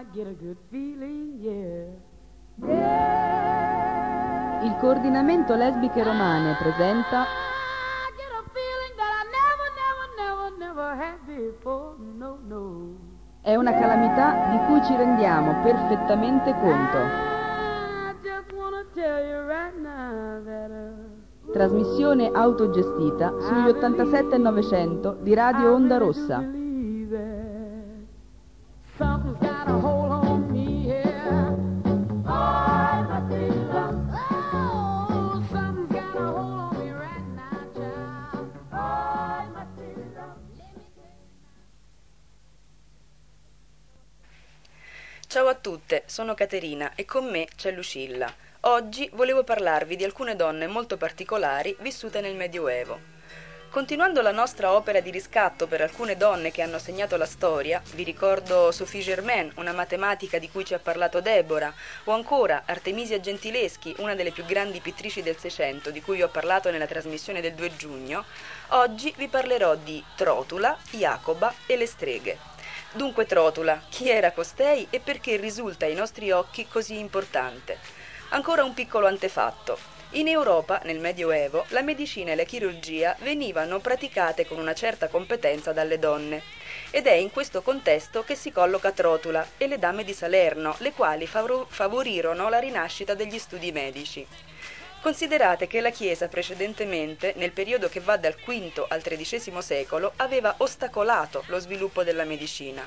get a good feeling, yeah. Yeah. Il coordinamento lesbiche romane presenta I get a feeling that I never had before, no, no. È una calamità di cui ci rendiamo perfettamente conto. I just wanna tell you right now that Trasmissione autogestita sugli 87 e 900 di Radio Onda Rossa. Something's got a hold on me here. Oh, something's got a hold on me right now, child. Ciao a tutte, sono Caterina e con me c'è Lucilla. Oggi volevo parlarvi di alcune donne molto particolari vissute nel Medioevo. Continuando la nostra opera di riscatto per alcune donne che hanno segnato la storia, vi ricordo Sophie Germain, una matematica di cui ci ha parlato Deborah, o ancora Artemisia Gentileschi, una delle più grandi pittrici del Seicento, di cui vi ho parlato nella trasmissione del 2 giugno, oggi vi parlerò di Trotula, Jacoba e le streghe. Dunque Trotula, chi era costei e perché risulta ai nostri occhi così importante? Ancora un piccolo antefatto. In Europa, nel Medioevo, la medicina e la chirurgia venivano praticate con una certa competenza dalle donne. Ed è in questo contesto che si colloca Trotula e le dame di Salerno, le quali favorirono la rinascita degli studi medici. Considerate che la Chiesa precedentemente, nel periodo che va dal V al XIII secolo, aveva ostacolato lo sviluppo della medicina.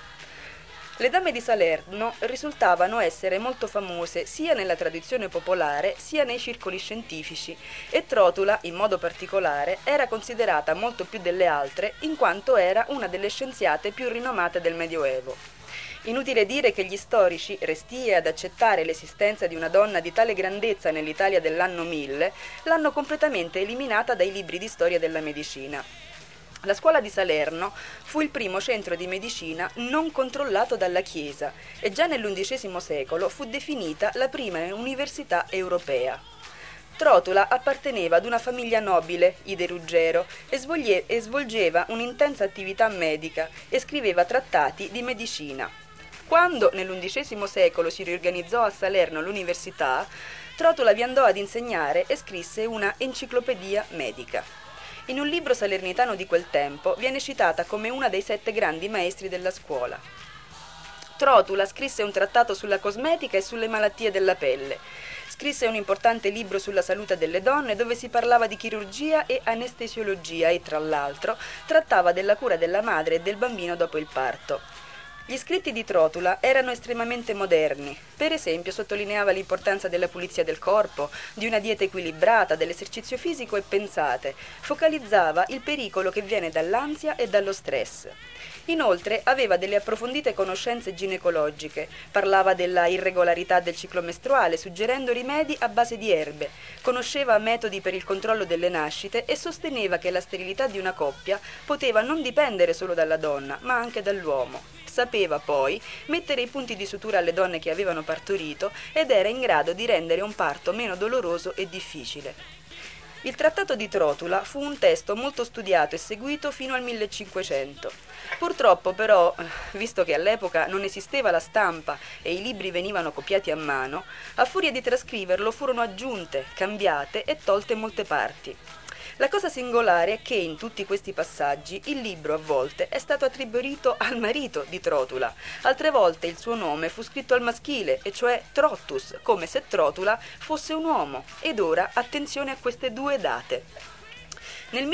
Le dame di Salerno risultavano essere molto famose sia nella tradizione popolare sia nei circoli scientifici e Trotula, in modo particolare, era considerata molto più delle altre in quanto era una delle scienziate più rinomate del Medioevo. Inutile dire che gli storici, restii ad accettare l'esistenza di una donna di tale grandezza nell'Italia dell'anno 1000, l'hanno completamente eliminata dai libri di storia della medicina. La scuola di Salerno fu il primo centro di medicina non controllato dalla Chiesa e già nell'XI secolo fu definita la prima università europea. Trotula apparteneva ad una famiglia nobile, i De Ruggero, e svolgeva un'intensa attività medica e scriveva trattati di medicina. Quando nell'XI secolo si riorganizzò a Salerno l'università, Trotula vi andò ad insegnare e scrisse una enciclopedia medica. In un libro salernitano di quel tempo viene citata come una dei 7 grandi maestri della scuola. Trotula scrisse un trattato sulla cosmetica e sulle malattie della pelle. Scrisse un importante libro sulla salute delle donne dove si parlava di chirurgia e anestesiologia e, tra l'altro, trattava della cura della madre e del bambino dopo il parto. Gli scritti di Trotula erano estremamente moderni. Per esempio sottolineava l'importanza della pulizia del corpo, di una dieta equilibrata, dell'esercizio fisico e pensate. Focalizzava il pericolo che viene dall'ansia e dallo stress. Inoltre aveva delle approfondite conoscenze ginecologiche, parlava della irregolarità del ciclo mestruale, suggerendo rimedi a base di erbe, conosceva metodi per il controllo delle nascite e sosteneva che la sterilità di una coppia poteva non dipendere solo dalla donna, ma anche dall'uomo. Sapeva poi mettere i punti di sutura alle donne che avevano partorito ed era in grado di rendere un parto meno doloroso e difficile. Il Trattato di Trotula fu un testo molto studiato e seguito fino al 1500. Purtroppo però, visto che all'epoca non esisteva la stampa e i libri venivano copiati a mano, a furia di trascriverlo furono aggiunte, cambiate e tolte molte parti. La cosa singolare è che in tutti questi passaggi il libro a volte è stato attribuito al marito di Trotula, altre volte il suo nome fu scritto al maschile, e cioè Trottus, come se Trotula fosse un uomo, ed ora attenzione a queste 2 date. Nel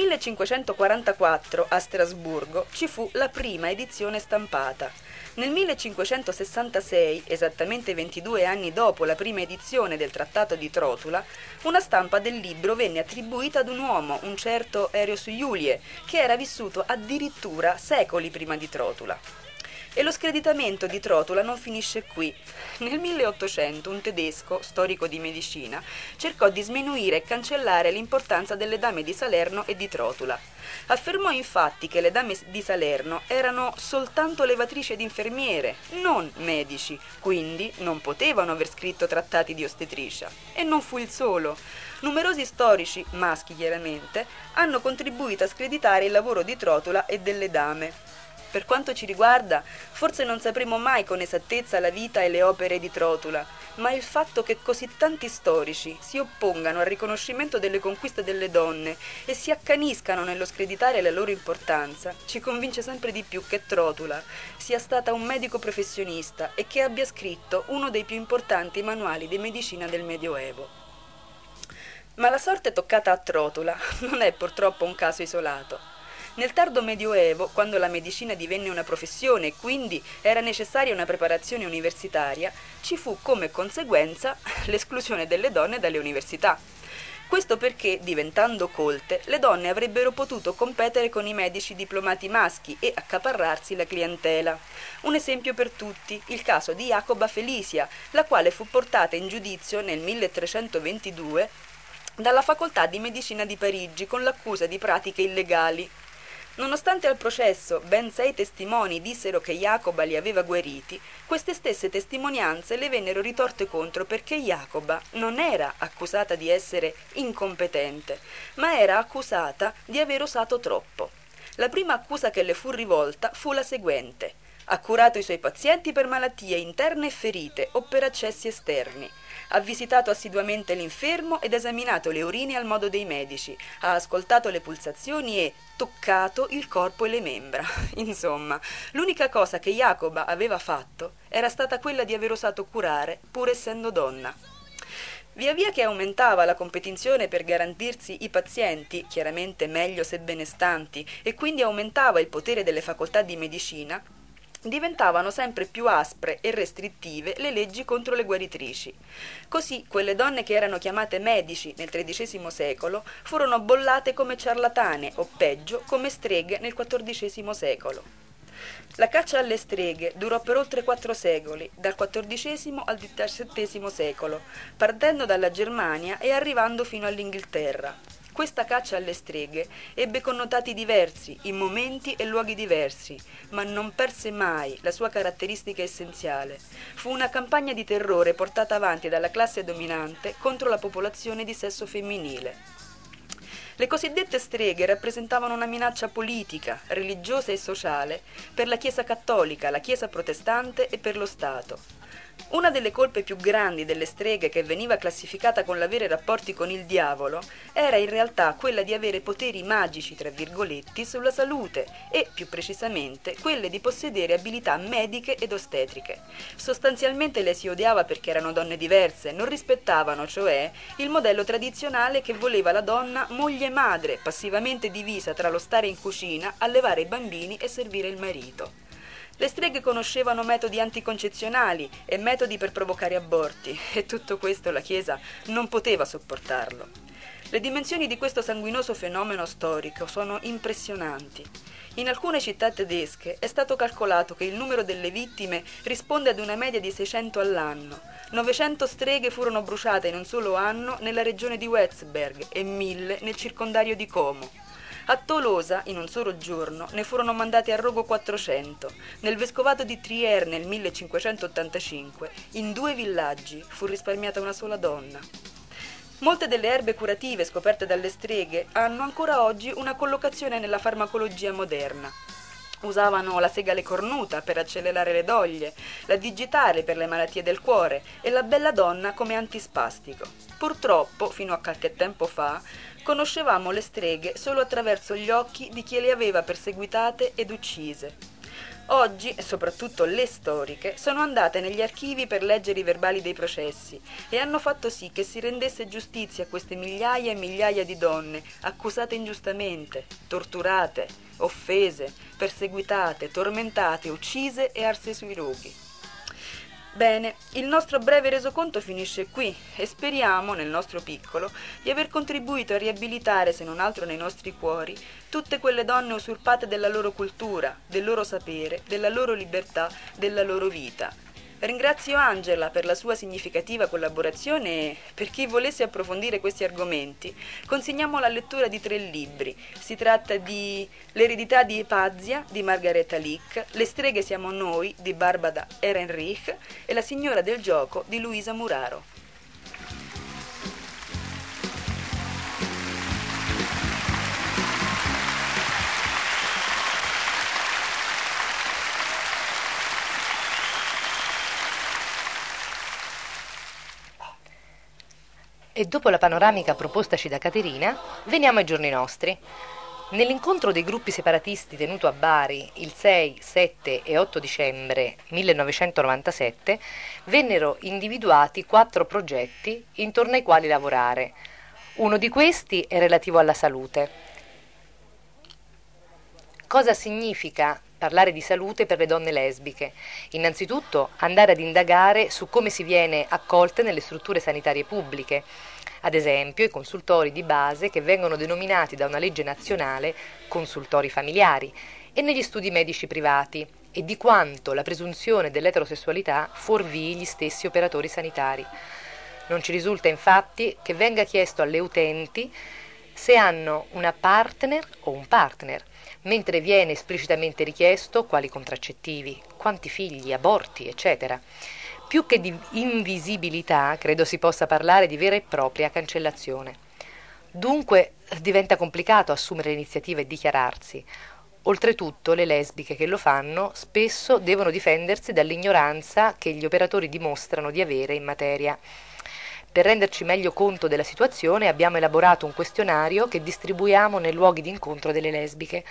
1544 a Strasburgo ci fu la prima edizione stampata. Nel 1566, esattamente 22 anni dopo la prima edizione del Trattato di Trotula, una stampa del libro venne attribuita ad un uomo, un certo Erius Iulie, che era vissuto addirittura secoli prima di Trotula. E lo screditamento di Trotula non finisce qui. Nel 1800 un tedesco, storico di medicina, cercò di sminuire e cancellare l'importanza delle dame di Salerno e di Trotula. Affermò infatti che le dame di Salerno erano soltanto levatrici ed infermiere, non medici, quindi non potevano aver scritto trattati di ostetricia. E non fu il solo. Numerosi storici, maschi chiaramente, hanno contribuito a screditare il lavoro di Trotula e delle dame. Per quanto ci riguarda, forse non sapremo mai con esattezza la vita e le opere di Trotula, ma il fatto che così tanti storici si oppongano al riconoscimento delle conquiste delle donne e si accaniscano nello screditare la loro importanza ci convince sempre di più che Trotula sia stata un medico professionista e che abbia scritto uno dei più importanti manuali di medicina del Medioevo. Ma la sorte toccata a Trotula non è purtroppo un caso isolato. Nel tardo Medioevo, quando la medicina divenne una professione e quindi era necessaria una preparazione universitaria, ci fu come conseguenza l'esclusione delle donne dalle università. Questo perché, diventando colte, le donne avrebbero potuto competere con i medici diplomati maschi e accaparrarsi la clientela. Un esempio per tutti, il caso di Jacoba Felicia, la quale fu portata in giudizio nel 1322 dalla Facoltà di Medicina di Parigi con l'accusa di pratiche illegali. Nonostante al processo ben 6 testimoni dissero che Jacoba li aveva guariti, queste stesse testimonianze le vennero ritorte contro perché Jacoba non era accusata di essere incompetente, ma era accusata di aver osato troppo. La prima accusa che le fu rivolta fu la seguente: ha curato i suoi pazienti per malattie interne e ferite o per accessi esterni. Ha visitato assiduamente l'infermo ed esaminato le urine al modo dei medici, ha ascoltato le pulsazioni e toccato il corpo e le membra. Insomma, l'unica cosa che Jacoba aveva fatto era stata quella di aver osato curare, pur essendo donna. Via via che aumentava la competizione per garantirsi i pazienti, chiaramente meglio se benestanti, e quindi aumentava il potere delle facoltà di medicina, diventavano sempre più aspre e restrittive le leggi contro le guaritrici. Così quelle donne che erano chiamate medici nel XIII secolo furono bollate come ciarlatane o peggio come streghe nel XIV secolo. La caccia alle streghe durò per oltre 4 secoli, dal XIV al XVII secolo, partendo dalla Germania e arrivando fino all'Inghilterra. Questa caccia alle streghe ebbe connotati diversi, in momenti e luoghi diversi, ma non perse mai la sua caratteristica essenziale. Fu una campagna di terrore portata avanti dalla classe dominante contro la popolazione di sesso femminile. Le cosiddette streghe rappresentavano una minaccia politica, religiosa e sociale per la Chiesa cattolica, la Chiesa protestante e per lo Stato. Una delle colpe più grandi delle streghe, che veniva classificata con l'avere rapporti con il diavolo, era in realtà quella di avere poteri magici, tra virgoletti, sulla salute e, più precisamente, quelle di possedere abilità mediche ed ostetriche. Sostanzialmente le si odiava perché erano donne diverse, non rispettavano, cioè, il modello tradizionale che voleva la donna moglie e madre, passivamente divisa tra lo stare in cucina, allevare i bambini e servire il marito. Le streghe conoscevano metodi anticoncezionali e metodi per provocare aborti, e tutto questo la Chiesa non poteva sopportarlo. Le dimensioni di questo sanguinoso fenomeno storico sono impressionanti. In alcune città tedesche è stato calcolato che il numero delle vittime risponde ad una media di 600 all'anno. 900 streghe furono bruciate in un solo anno nella regione di Würzburg e 1000 nel circondario di Como. A Tolosa, in un solo giorno, ne furono mandati a rogo 400. Nel vescovato di Trier nel 1585, in 2 villaggi, fu risparmiata una sola donna. Molte delle erbe curative scoperte dalle streghe hanno ancora oggi una collocazione nella farmacologia moderna. Usavano la segale cornuta per accelerare le doglie, la digitale per le malattie del cuore e la belladonna come antispastico. Purtroppo, fino a qualche tempo fa, conoscevamo le streghe solo attraverso gli occhi di chi le aveva perseguitate ed uccise. Oggi, e soprattutto le storiche, sono andate negli archivi per leggere i verbali dei processi e hanno fatto sì che si rendesse giustizia a queste migliaia e migliaia di donne accusate ingiustamente, torturate, offese, perseguitate, tormentate, uccise e arse sui roghi. Bene, il nostro breve resoconto finisce qui e speriamo, nel nostro piccolo, di aver contribuito a riabilitare, se non altro nei nostri cuori, tutte quelle donne usurpate della loro cultura, del loro sapere, della loro libertà, della loro vita. Ringrazio Angela per la sua significativa collaborazione e, per chi volesse approfondire questi argomenti, consigniamo la lettura di 3 libri. Si tratta di L'eredità di Epazia di Margareta Lick, Le streghe siamo noi di Barbara Ehrenreich e La signora del gioco di Luisa Muraro. E dopo la panoramica propostaci da Caterina, veniamo ai giorni nostri. Nell'incontro dei gruppi separatisti tenuto a Bari il 6, 7 e 8 dicembre 1997 vennero individuati 4 progetti intorno ai quali lavorare. Uno di questi è relativo alla salute. Cosa significa parlare di salute per le donne lesbiche? Innanzitutto andare ad indagare su come si viene accolte nelle strutture sanitarie pubbliche, ad esempio i consultori di base che vengono denominati da una legge nazionale consultori familiari, e negli studi medici privati, e di quanto la presunzione dell'eterosessualità fuorvii gli stessi operatori sanitari. Non ci risulta infatti che venga chiesto alle utenti se hanno una partner o un partner, mentre viene esplicitamente richiesto quali contraccettivi, quanti figli, aborti, eccetera. Più che di invisibilità, credo si possa parlare di vera e propria cancellazione. Dunque diventa complicato assumere l'iniziativa e dichiararsi. Oltretutto le lesbiche che lo fanno spesso devono difendersi dall'ignoranza che gli operatori dimostrano di avere in materia. Per renderci meglio conto della situazione abbiamo elaborato un questionario che distribuiamo nei luoghi di incontro delle lesbiche.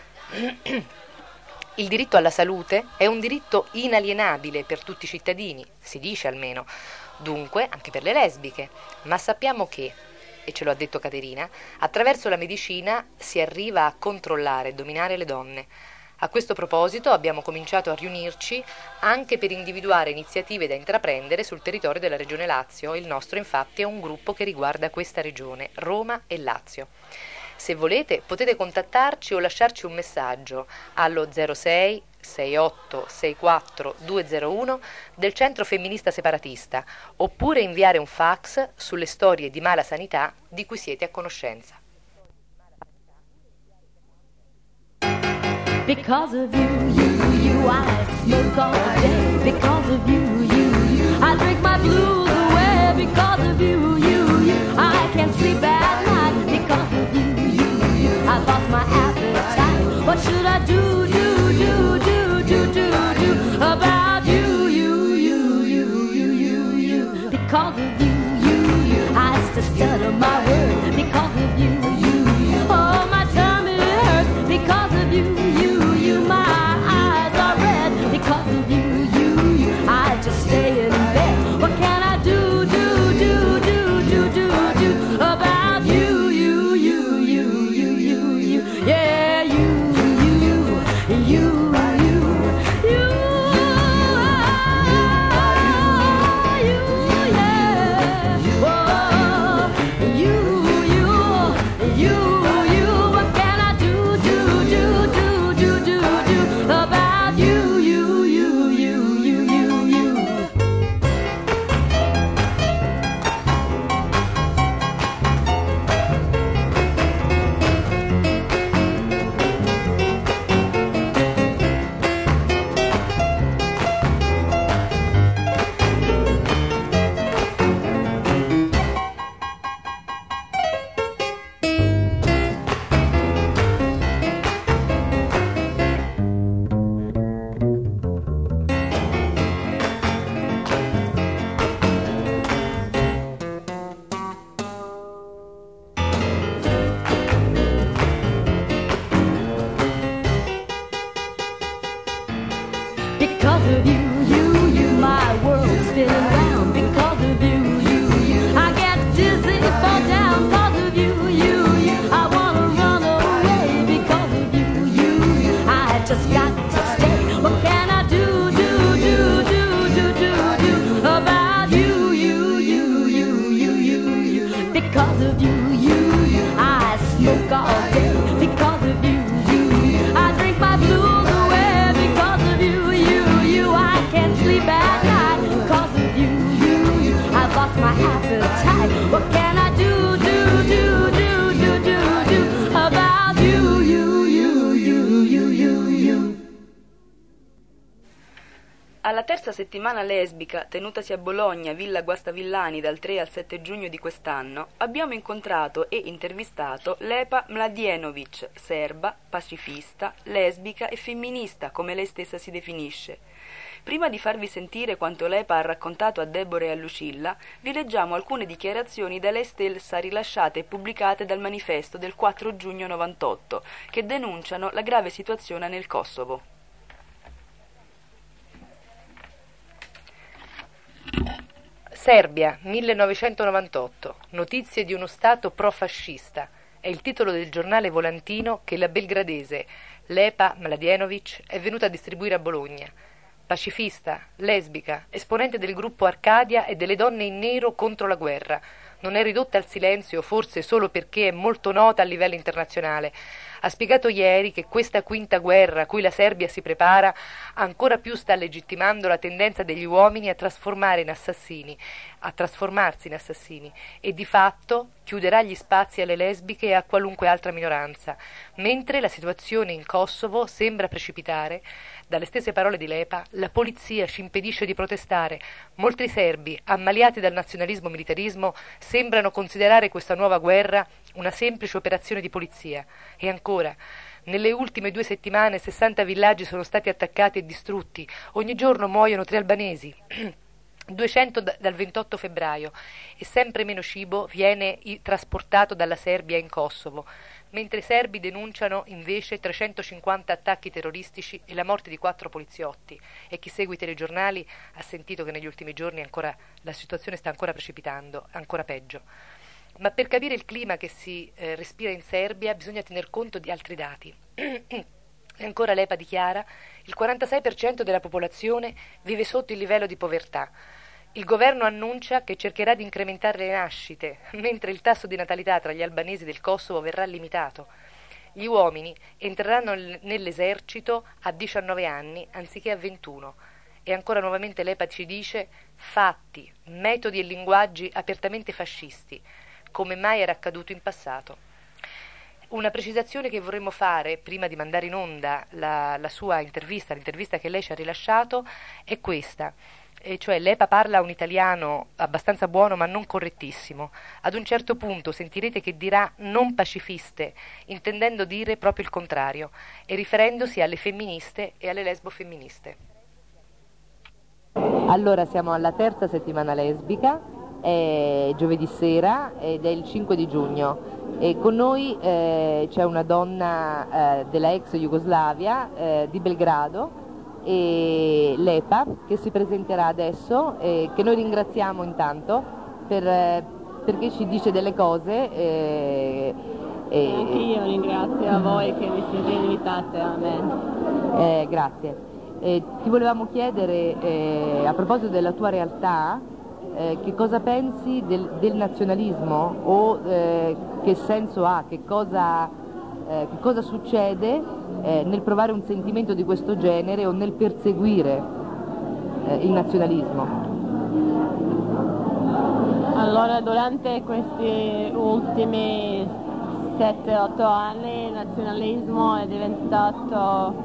Il diritto alla salute è un diritto inalienabile per tutti i cittadini, si dice almeno, dunque anche per le lesbiche, ma sappiamo che, e ce lo ha detto Caterina, attraverso la medicina si arriva a controllare e dominare le donne. A questo proposito abbiamo cominciato a riunirci anche per individuare iniziative da intraprendere sul territorio della Regione Lazio. Il nostro infatti è un gruppo che riguarda questa regione, Roma e Lazio. Se volete potete contattarci o lasciarci un messaggio allo 06 68 64 201 del Centro Femminista Separatista, oppure inviare un fax sulle storie di mala sanità di cui siete a conoscenza. Because of you, I smoke all day. Because of you, I drink my blues away. Because of you, I can't sleep at night. Because of you, I lost my appetite. What should I do about you? Because of you, I still stutter my words. Because of you, oh, my tummy hurts. Because of you, my eyes are red. Because of you, I just stay in bed. What can I do about you? Yeah, what can I do about you? Because of you, my world's spinning round. Because of you, I get dizzy, fall down. Because of you, I wanna run away. Because of you, I just got to stay. What can I do about you? Because of you, I smoke all day. Because of you, I drink my blues away. Because of you, I can't sleep at night. Because of you, I've lost my appetite. What can I do about you? Alla terza settimana lesbica, tenutasi a Bologna, Villa Guastavillani dal 3 al 7 giugno di quest'anno, abbiamo incontrato e intervistato Lepa Mladenovic, serba, pacifista, lesbica e femminista, come lei stessa si definisce. Prima di farvi sentire quanto l'EPA ha raccontato a Deborah e a Lucilla, vi leggiamo alcune dichiarazioni da lei stessa rilasciate e pubblicate dal manifesto del 4 giugno 98, che denunciano la grave situazione nel Kosovo. Serbia, 1998. Notizie di uno Stato profascista. È il titolo del giornale volantino che la belgradese Lepa Mladenovic è venuta a distribuire a Bologna. Pacifista, lesbica, esponente del gruppo Arcadia e delle donne in nero contro la guerra. Non è ridotta al silenzio forse solo perché è molto nota a livello internazionale. Ha spiegato ieri che questa quinta guerra a cui la Serbia si prepara ancora più sta legittimando la tendenza degli uomini a trasformarsi in assassini e di fatto chiuderà gli spazi alle lesbiche e a qualunque altra minoranza, mentre la situazione in Kosovo sembra precipitare. Dalle stesse parole di Lepa, la polizia ci impedisce di protestare. Molti serbi, ammaliati dal nazionalismo militarismo, sembrano considerare questa nuova guerra una semplice operazione di polizia. E ancora, nelle ultime 2 settimane 60 villaggi sono stati attaccati e distrutti. Ogni giorno muoiono 3 albanesi. 200 dal 28 febbraio e sempre meno cibo viene trasportato dalla Serbia in Kosovo, mentre i serbi denunciano invece 350 attacchi terroristici e la morte di 4 poliziotti. E chi segue i telegiornali ha sentito che negli ultimi giorni la situazione sta ancora precipitando, ancora peggio. Ma per capire il clima che si respira in Serbia bisogna tener conto di altri dati. E ancora l'EPA dichiara: il 46% della popolazione vive sotto il livello di povertà. Il governo annuncia che cercherà di incrementare le nascite, mentre il tasso di natalità tra gli albanesi del Kosovo verrà limitato. Gli uomini entreranno nell'esercito a 19 anni anziché a 21. E ancora nuovamente l'EPA ci dice: fatti, metodi e linguaggi apertamente fascisti, come mai era accaduto in passato. Una precisazione che vorremmo fare prima di mandare in onda la sua intervista, l'intervista che lei ci ha rilasciato, è questa. E cioè l'EPA parla un italiano abbastanza buono ma non correttissimo. Ad un certo punto sentirete che dirà non pacifiste, intendendo dire proprio il contrario, e riferendosi alle femministe e alle lesbofemministe. Allora siamo alla 3ª settimana lesbica, è giovedì sera ed è il 5 di giugno. E con noi c'è una donna della ex Jugoslavia, di Belgrado, e l'EPA, che si presenterà adesso, che noi ringraziamo intanto perché ci dice delle cose. E anche io ringrazio a voi che mi siete invitate a me. Grazie. Ti volevamo chiedere, a proposito della tua realtà, che cosa pensi del nazionalismo o che senso ha, che cosa succede nel provare un sentimento di questo genere o nel perseguire il nazionalismo? Allora, durante questi ultimi 7-8 anni il nazionalismo è diventato,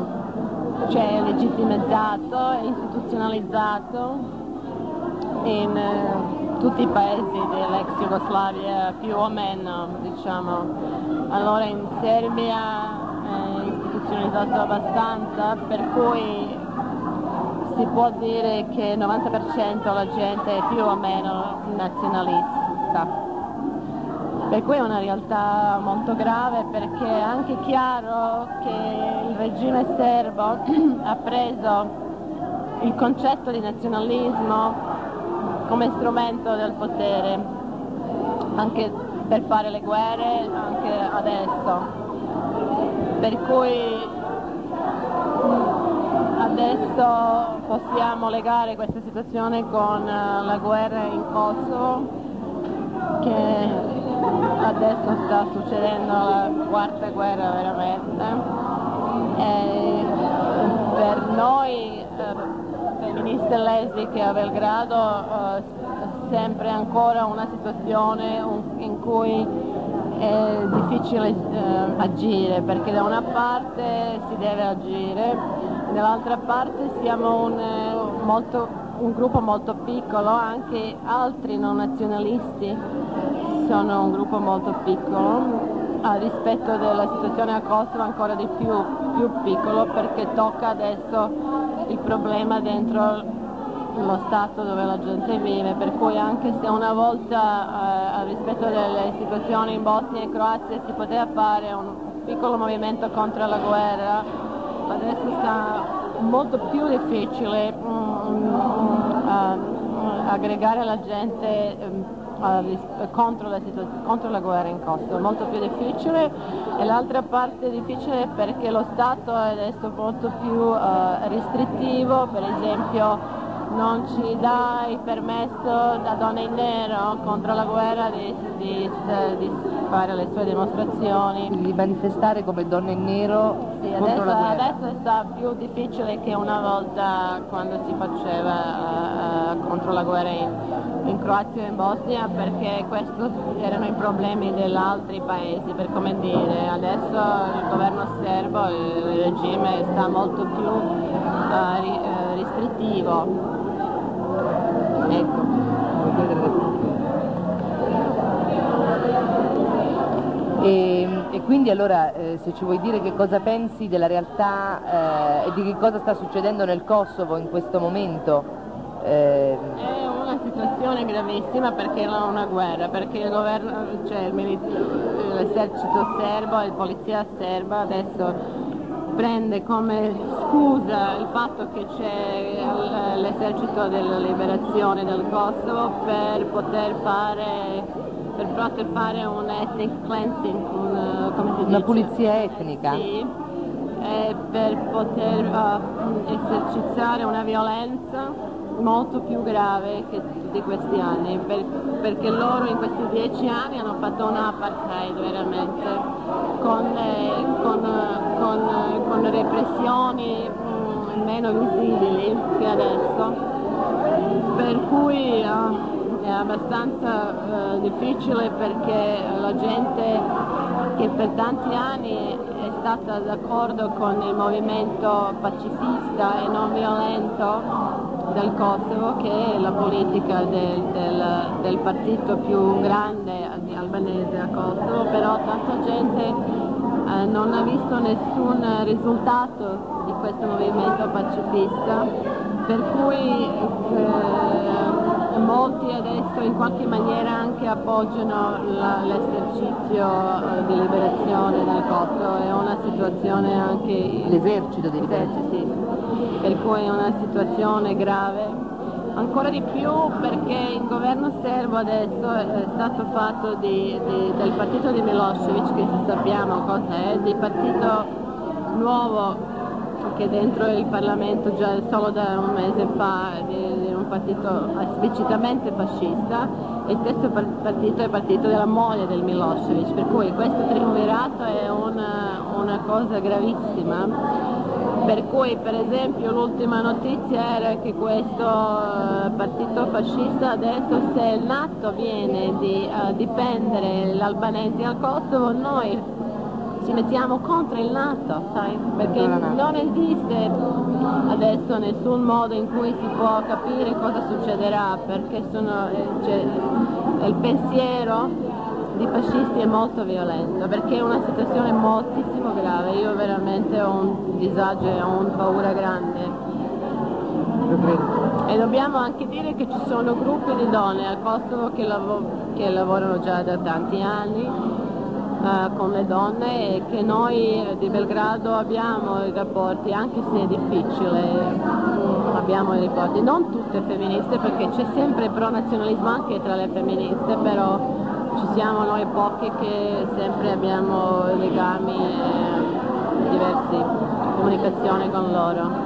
legittimizzato, istituzionalizzato in tutti i paesi dell'ex Jugoslavia, più o meno, diciamo. Allora in Serbia è istituzionalizzato abbastanza, per cui si può dire che il 90% della gente è più o meno nazionalista. Per cui è una realtà molto grave, perché è anche chiaro che il regime serbo ha preso il concetto di nazionalismo come strumento del potere, anche per fare le guerre, anche adesso. Per cui adesso possiamo legare questa situazione con la guerra in Kosovo, che adesso sta succedendo la 4ª guerra veramente. E per noi femministe lesbiche a Belgrado sempre ancora una situazione in cui è difficile agire, perché da una parte si deve agire, dall'altra parte siamo un gruppo molto piccolo, anche altri non nazionalisti sono un gruppo molto piccolo, rispetto della situazione a Kosovo ancora di più piccolo, perché tocca adesso il problema dentro lo Stato dove la gente vive, per cui anche se una volta rispetto delle situazioni in Bosnia e Croazia si poteva fare un piccolo movimento contro la guerra, adesso sta molto più difficile aggregare la gente contro la guerra in Kosovo, molto più difficile, e l'altra parte difficile è perché lo Stato è adesso molto più restrittivo, per esempio non ci dà il permesso da donne in nero contro la guerra di fare le sue dimostrazioni. Di manifestare come donne in nero Sì, contro la guerra. adesso sta più difficile che una volta quando si faceva contro la guerra in Croazia e in Bosnia, perché questi erano i problemi degli altri paesi, per come dire. Adesso il governo serbo, il regime sta molto più restrittivo. Ecco. E quindi allora se ci vuoi dire che cosa pensi della realtà e di che cosa sta succedendo nel Kosovo in questo momento? È una situazione gravissima perché è una guerra, perché il governo, cioè l'esercito serbo e la polizia serba adesso prende come scusa il fatto che c'è l'esercito della liberazione del Kosovo per poter fare un ethnic cleansing, come si dice? Una pulizia etnica? Sì, per poter esercitare una violenza molto più grave che tutti questi anni, perché loro in questi 10 anni hanno fatto un apartheid veramente, con repressioni meno visibili che adesso, per cui è abbastanza difficile, perché la gente che per tanti anni è stata d'accordo con il movimento pacifista e non violento del Kosovo, che è la politica del partito più grande albanese a Kosovo, però tanta gente non ha visto nessun risultato di questo movimento pacifista, per cui molti adesso in qualche maniera anche appoggiano l'esercizio di liberazione del Kosovo. È una situazione anche... L'esercito di liberazione? Sì, per cui è una situazione grave, ancora di più perché il governo serbo adesso è stato fatto del partito di Milosevic, che sappiamo cosa è, di partito nuovo che è dentro il Parlamento già solo da un mese fa, di un partito esplicitamente fascista, e il terzo partito è il partito della moglie del Milosevic, per cui questo triumvirato è una cosa gravissima, per cui per esempio l'ultima notizia era che questo partito fascista adesso, se il NATO viene di difendere gli albanesi al Kosovo, noi ci mettiamo contro il NATO, sai? Perché non esiste adesso nessun modo in cui si può capire cosa succederà, perché il pensiero di fascisti è molto violento, perché è una situazione moltissimo grave. Io veramente ho un disagio e ho una paura grande. E dobbiamo anche dire che ci sono gruppi di donne al Kosovo che lavorano già da tanti anni con le donne, e che noi di Belgrado abbiamo i rapporti, anche se è difficile, abbiamo i rapporti, non tutte femministe, perché c'è sempre pro-nazionalismo anche tra le femministe, però ci siamo noi poche che sempre abbiamo legami diversi, comunicazione con loro.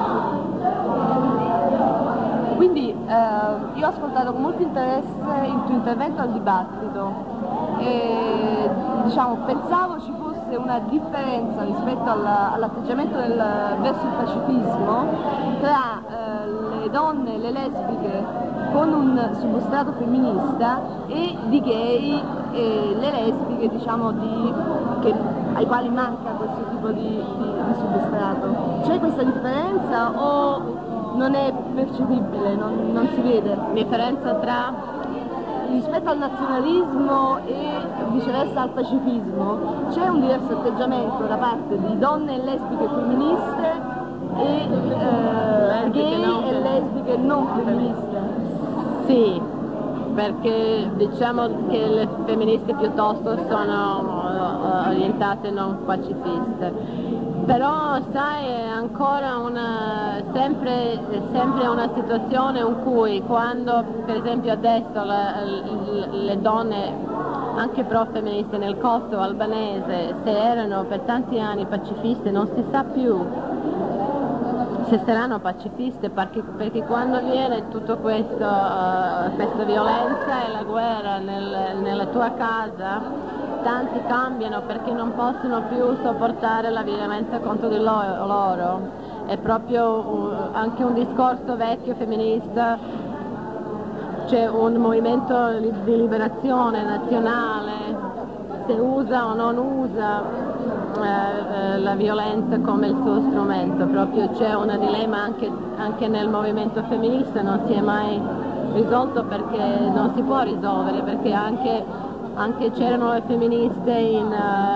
Quindi io ho ascoltato con molto interesse il tuo intervento al dibattito e pensavo ci fosse una differenza rispetto all'atteggiamento verso il pacifismo tra le donne, le lesbiche con un substrato femminista e di gay e le lesbiche ai quali manca questo tipo di substrato. C'è questa differenza o non è percepibile, non si vede? Differenza tra? rispetto al nazionalismo e viceversa al pacifismo c'è un diverso atteggiamento da parte di donne lesbiche femministe e gay e lesbiche non femministe. Sì, perché diciamo che le femministe piuttosto sono orientate non pacifiste, però sai è ancora sempre una situazione in cui quando per esempio adesso le donne anche pro-femministe nel Kosovo albanese, se erano per tanti anni pacifiste non si sa più se saranno pacifiste, perché quando viene tutto questa violenza e la guerra nella tua casa, tanti cambiano perché non possono più sopportare la violenza contro di loro. È proprio anche un discorso vecchio femminista, c'è un movimento di liberazione nazionale, se usa o non usa la violenza come il suo strumento, proprio c'è un dilemma anche nel movimento femminista, non si è mai risolto perché non si può risolvere, perché anche c'erano le femministe in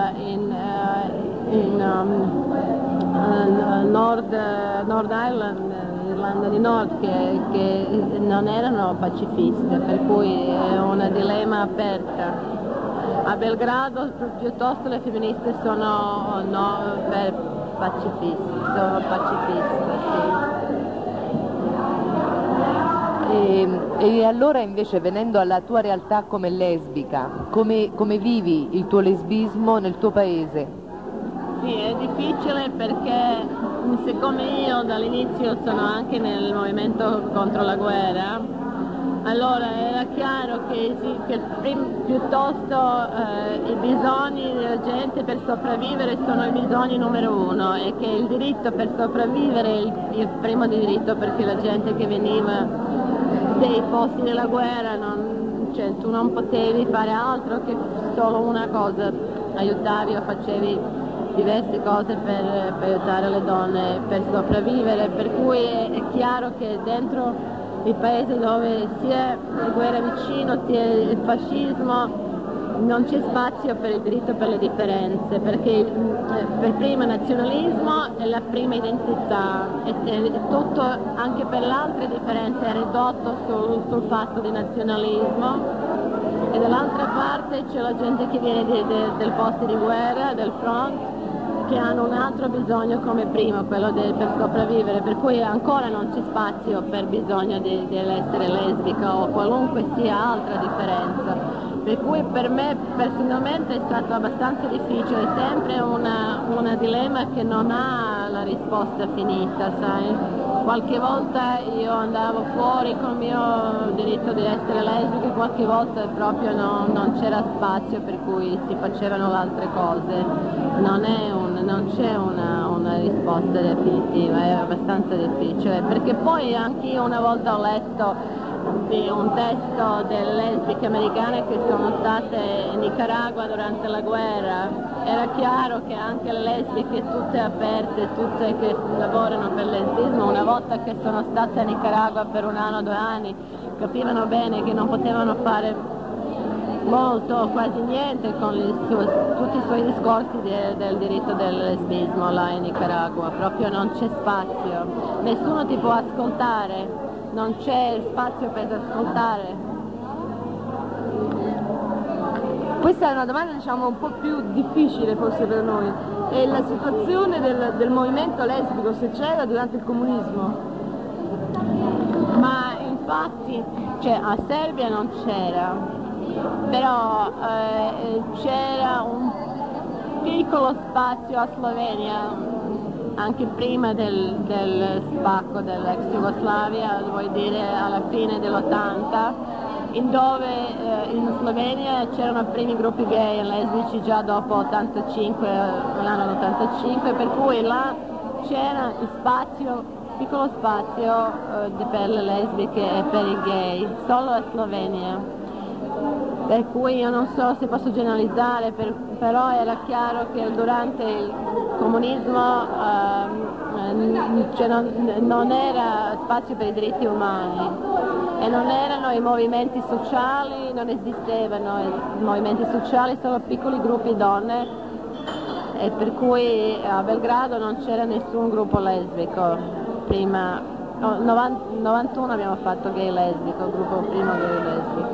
Nord Island, Irlanda di Nord, che non erano pacifiste, per cui è un dilemma aperto. A Belgrado piuttosto le femministe sono pacifiste, sì. E allora invece venendo alla tua realtà come lesbica, come vivi il tuo lesbismo nel tuo paese? Sì, è difficile perché siccome io dall'inizio sono anche nel movimento contro la guerra, allora era chiaro che piuttosto i bisogni della gente per sopravvivere sono i bisogni numero uno e che il diritto per sopravvivere è il primo diritto, perché la gente che veniva dei posti della guerra tu non potevi fare altro che solo una cosa, aiutavi o facevi diverse cose per aiutare le donne per sopravvivere, per cui è chiaro che dentro il paese dove sia la guerra vicino sia il fascismo non c'è spazio per il diritto per le differenze, perché per prima nazionalismo è la prima identità e tutto anche per le altre differenze è ridotto sul fatto di nazionalismo, e dall'altra parte c'è la gente che viene del posto di guerra, del front, che hanno un altro bisogno come prima, quello per sopravvivere, per cui ancora non c'è spazio per bisogno dell'essere lesbica o qualunque sia altra differenza. Per cui per me personalmente è stato abbastanza difficile, è sempre un dilemma che non ha la risposta finita, sai? Qualche volta io andavo fuori con il mio diritto di essere lesbica, qualche volta proprio non c'era spazio, per cui si facevano le altre cose. Non c'è una risposta definitiva, è abbastanza difficile, perché poi anche io una volta ho letto di un testo delle lesbiche americane che sono state in Nicaragua durante la guerra. Era chiaro che anche le lesbiche tutte aperte, tutte che lavorano per il lesbismo, una volta che sono state a Nicaragua per 1 anno o 2 anni, capivano bene che non potevano fare molto o quasi niente con tutti i suoi discorsi del diritto del lesbismo là in Nicaragua. Proprio non c'è spazio, nessuno ti può ascoltare, non c'è spazio per ascoltare. Questa è una domanda diciamo un po' più difficile forse per noi. È la situazione del movimento lesbico, se c'era durante il comunismo? Ma infatti a Serbia non c'era, però c'era un piccolo spazio a Slovenia, anche prima del spacco dell'ex Jugoslavia, vuol dire alla fine dell'80, in dove in Slovenia c'erano i primi gruppi gay e lesbici già dopo l'anno 85, per cui là c'era il spazio, piccolo spazio per le lesbiche e per i gay, solo a Slovenia. Per cui io non so se posso generalizzare, però era chiaro che durante il comunismo non era spazio per i diritti umani, e non erano i movimenti sociali, non esistevano i movimenti sociali, solo piccoli gruppi donne, e per cui a Belgrado non c'era nessun gruppo lesbico prima. Nel 91 abbiamo fatto gay lesbico, il gruppo primo gay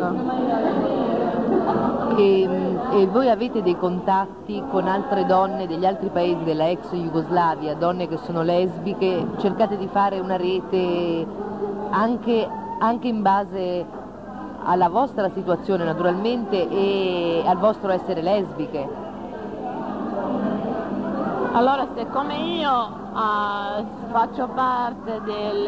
lesbico. E voi avete dei contatti con altre donne degli altri paesi della ex Jugoslavia, donne che sono lesbiche? Cercate di fare una rete anche in base alla vostra situazione naturalmente e al vostro essere lesbiche? Allora, siccome io faccio parte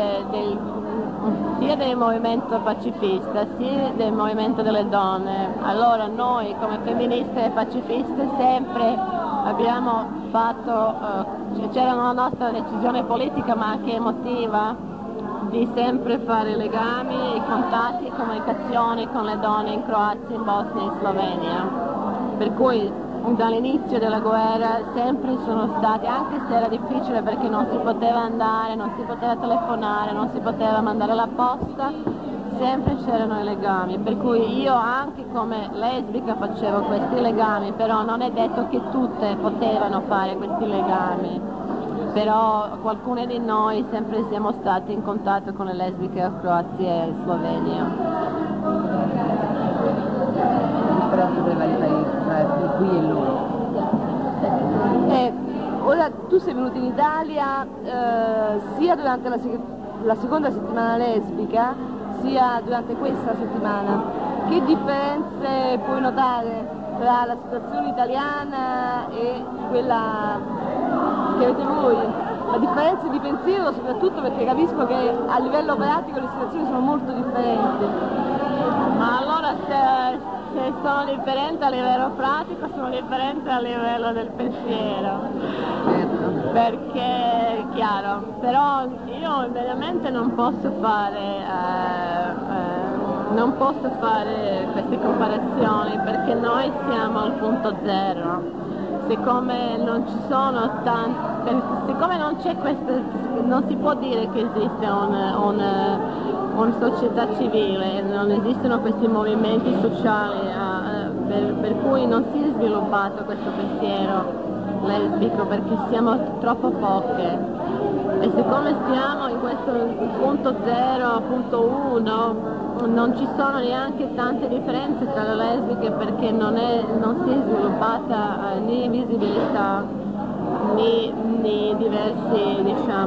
sia del movimento pacifista sia del movimento delle donne, allora noi come femministe e pacifiste sempre abbiamo fatto, c'era una nostra decisione politica ma anche emotiva di sempre fare legami, contatti, comunicazioni con le donne in Croazia, in Bosnia e in Slovenia, per cui dall'inizio della guerra sempre sono stati, anche se era difficile perché non si poteva andare, non si poteva telefonare, non si poteva mandare la posta, sempre c'erano i legami, per cui io anche come lesbica facevo questi legami, però non è detto che tutte potevano fare questi legami, però qualcune di noi sempre siamo stati in contatto con le lesbiche a Croazia e Slovenia. Tra i vari paesi, tra qui e loro. Ora tu sei venuto in Italia sia durante la seconda settimana lesbica sia durante questa settimana. Che differenze puoi notare tra la situazione italiana e quella che avete voi? La differenza di pensiero soprattutto perché capisco che a livello pratico le situazioni sono molto differenti. Ma allora se sono differenti a livello pratico, sono differenti a livello del pensiero. Certo. Perché è chiaro, però io ovviamente non posso fare queste comparazioni perché noi siamo al punto zero. Siccome non ci sono siccome non c'è questo, non si può dire che esiste una società civile, non esistono questi movimenti sociali per cui non si è sviluppato questo pensiero lesbico perché siamo troppo poche e siccome stiamo in questo punto 0, punto 1 non ci sono neanche tante differenze tra le lesbiche perché non si è sviluppata né visibilità né diverse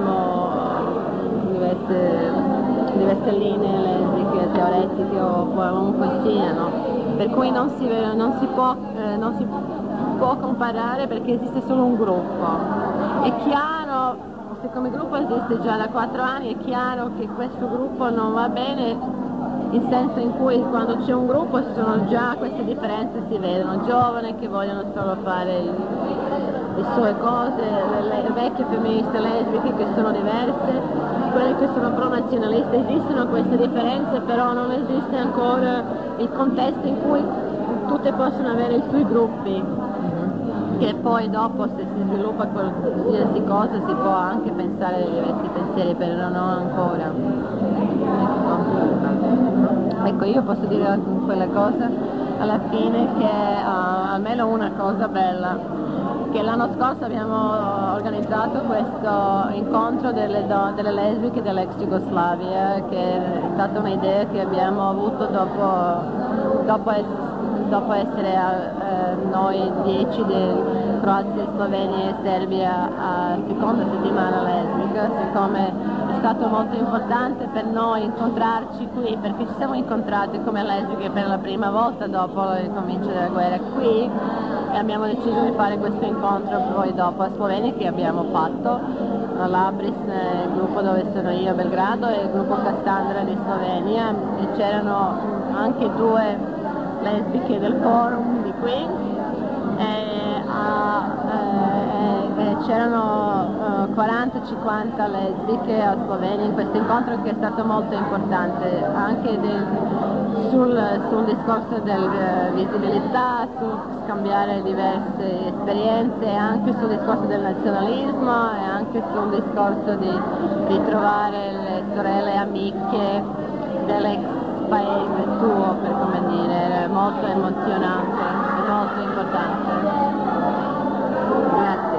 linee lesbiche, teoretiche o qualunque siano, per cui non si può comparare perché esiste solo un gruppo. È chiaro, siccome il gruppo esiste già da 4 anni, è chiaro che questo gruppo non va bene, in senso in cui quando c'è un gruppo sono già queste differenze si vedono, giovani che vogliono solo fare le sue cose, le vecchie femministe lesbiche che sono diverse, quelle che sono pro-nazionaliste, esistono queste differenze, però non esiste ancora il contesto in cui tutte possono avere i suoi gruppi, che poi dopo se si sviluppa qualsiasi cosa si può anche pensare a diversi pensieri, però non ancora. Ecco, io posso dire quella cosa alla fine che almeno una cosa bella, che l'anno scorso abbiamo organizzato questo incontro delle lesbiche dell'ex Jugoslavia, che è stata un'idea che abbiamo avuto dopo essere noi 10 di Croazia, Slovenia e Serbia a seconda settimana lesbica, siccome è stato molto importante per noi incontrarci qui, perché ci siamo incontrati come lesbiche per la prima volta dopo il comincio della guerra qui e abbiamo deciso di fare questo incontro poi dopo a Slovenia che abbiamo fatto, l'Abris, il gruppo dove sono io a Belgrado e il gruppo Cassandra di Slovenia e c'erano anche 2 lesbiche del forum di qui e c'erano 40-50 lesbiche a Slovenia in questo incontro che è stato molto importante anche sul discorso della visibilità, su scambiare diverse esperienze, anche sul discorso del nazionalismo e anche sul discorso di trovare le sorelle amiche dell'ex paese suo, per come dire, è molto emozionante, è molto importante. Grazie.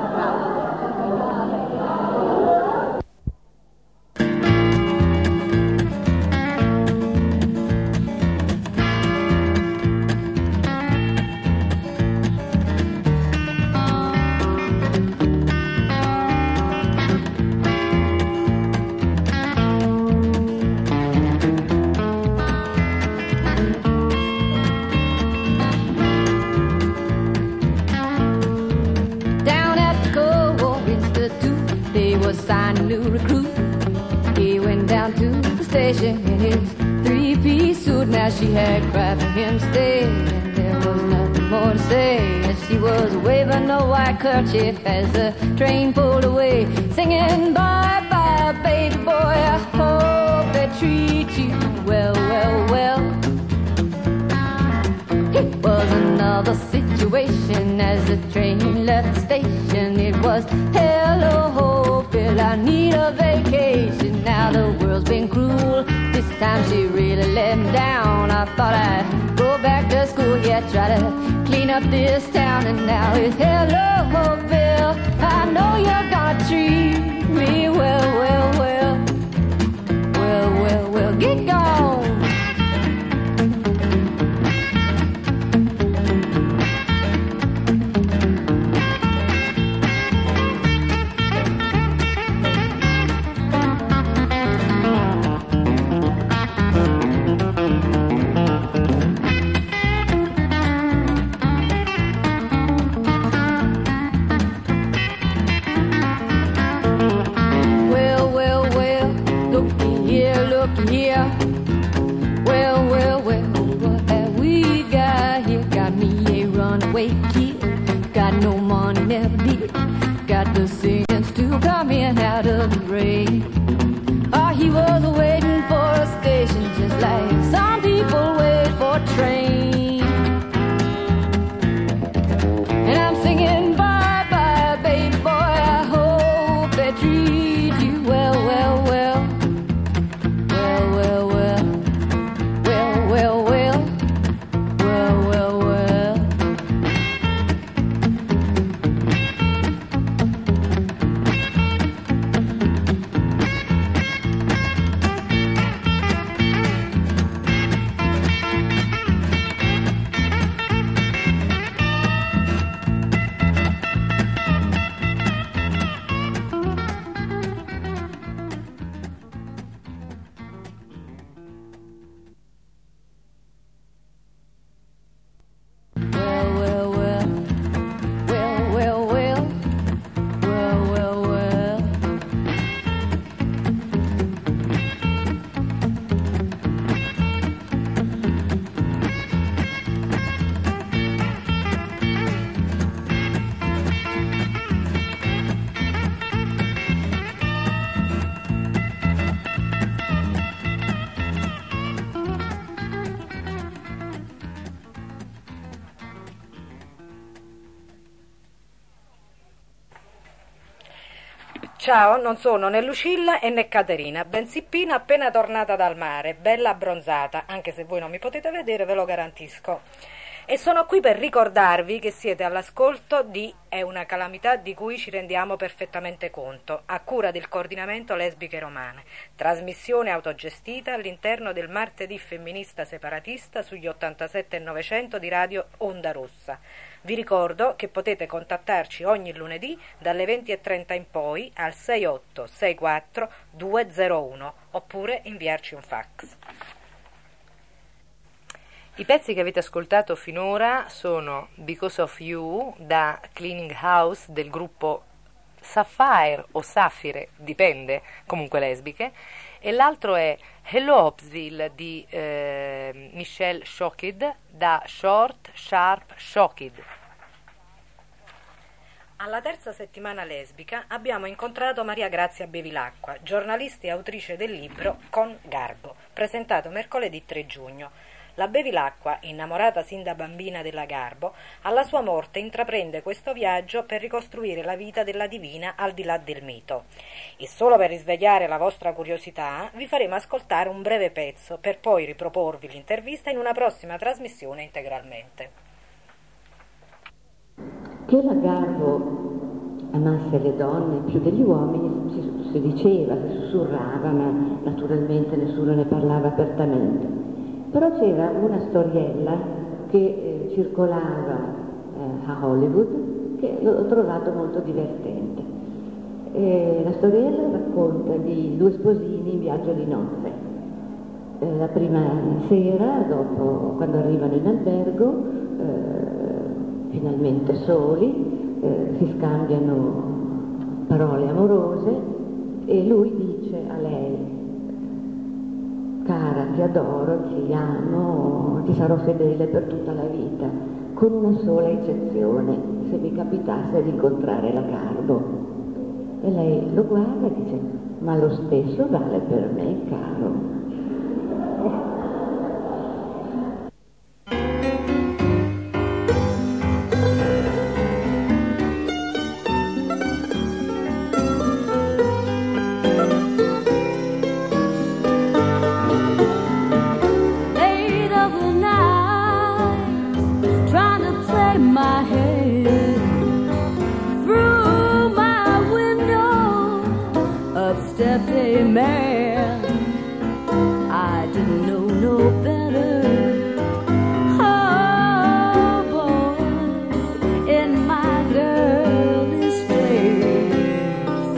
Signed a new recruit. He went down to the station in his three-piece suit. Now she had cried for him to stay, and there was nothing more to say. And she was waving a white kerchief as the train pulled away, singing, bye bye, baby boy, I hope they treat you well, well, well. It was another situation as the train left the station. It was, hello, Bill, I need a vacation. Now the world's been cruel. This time she really let me down. I thought I'd go back to school, yeah, try to clean up this town. And now it's, hello, Bill, I know you're gonna treat me well, well, well. Well, well, well, get gone. Yeah. Well, well, well, what have we got here? Got me a runaway kid. Got no money, never did. Got the sins to come in out of the rain. Oh, he was waiting for a station just like some people wait for a train. And I'm singing, bye bye, baby boy, I hope they treat you well, well, well. Well, well, well, well, well, well, well, well. Ciao, non sono né Lucilla e né Caterina, bensì Pina appena tornata dal mare, bella abbronzata, anche se voi non mi potete vedere, ve lo garantisco. E sono qui per ricordarvi che siete all'ascolto di È una calamità di cui ci rendiamo perfettamente conto, a cura del coordinamento lesbiche romane, trasmissione autogestita all'interno del martedì femminista separatista sugli 87 e 900 di Radio Onda Rossa. Vi ricordo che potete contattarci ogni lunedì dalle 20:30 in poi al 6864 201 oppure inviarci un fax. I pezzi che avete ascoltato finora sono Because of You da Cleaning House del gruppo Sapphire o Saffire, dipende, comunque lesbiche, e l'altro è Hello Hopsville di Michelle Shocked da Short Sharp Shocked. Alla terza settimana lesbica abbiamo incontrato Maria Grazia Bevilacqua, giornalista e autrice del libro Con Garbo, presentato mercoledì 3 giugno. La Bevilacqua, innamorata sin da bambina della Garbo, alla sua morte intraprende questo viaggio per ricostruire la vita della divina al di là del mito. E solo per risvegliare la vostra curiosità vi faremo ascoltare un breve pezzo per poi riproporvi l'intervista in una prossima trasmissione integralmente. Che la Garbo amasse le donne più degli uomini si diceva, si sussurrava, ma naturalmente nessuno ne parlava apertamente. Però c'era una storiella che circolava a Hollywood che l'ho trovato molto divertente. La storiella racconta di due sposini in viaggio di nozze. La prima sera, dopo, quando arrivano in albergo, finalmente soli, si scambiano parole amorose e lui dice a lei: cara, ti adoro, ti amo, ti sarò fedele per tutta la vita, con una sola eccezione, se mi capitasse di incontrare la Garbo. E lei lo guarda e dice: ma lo stesso vale per me, caro. Stepped a man I didn't know no better. Oh boy, in my girlish days,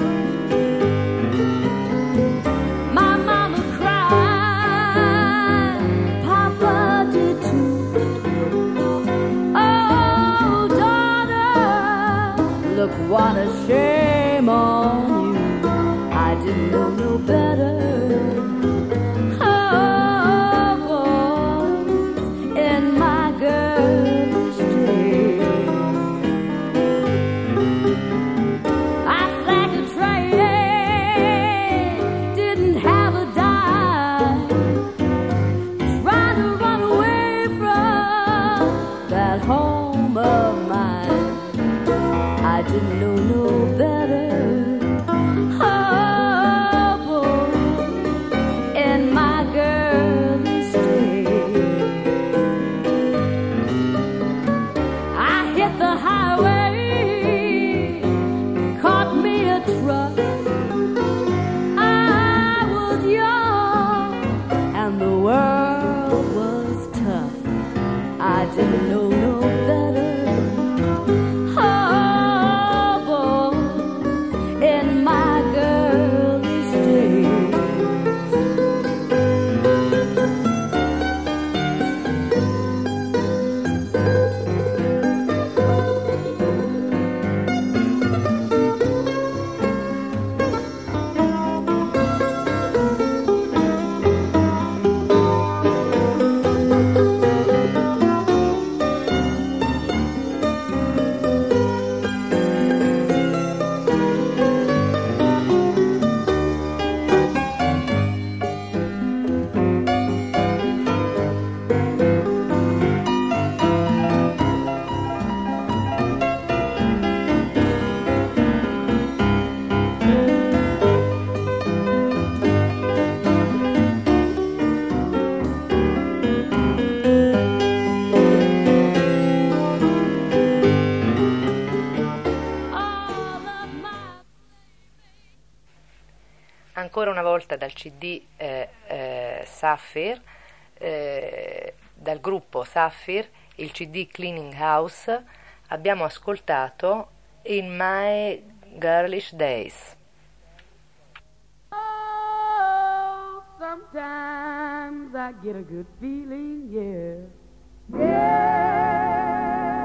my mama cried, Papa did too. Oh daughter, look what a shame on you. I didn't know no better. Oh, boys, in my girlish days, I sang a train, didn't have a dime, trying to run away from that home of mine. I didn't know no better. Didn't know no better. Oh, boy, in my girlish days. Ancora una volta dal CD Sapphire, dal gruppo Sapphire, il CD Cleaning House, abbiamo ascoltato In My Girlish Days. Oh, sometimes I get a good feeling, yeah. Yeah.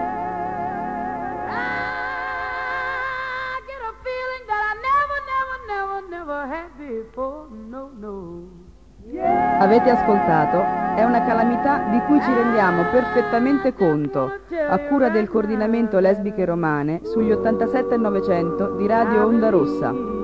I get a feeling that I never had before, no, no. Yeah. Avete ascoltato È una calamità di cui ci rendiamo perfettamente conto, a cura del coordinamento lesbiche romane sugli 87 e 900 di Radio Onda Rossa.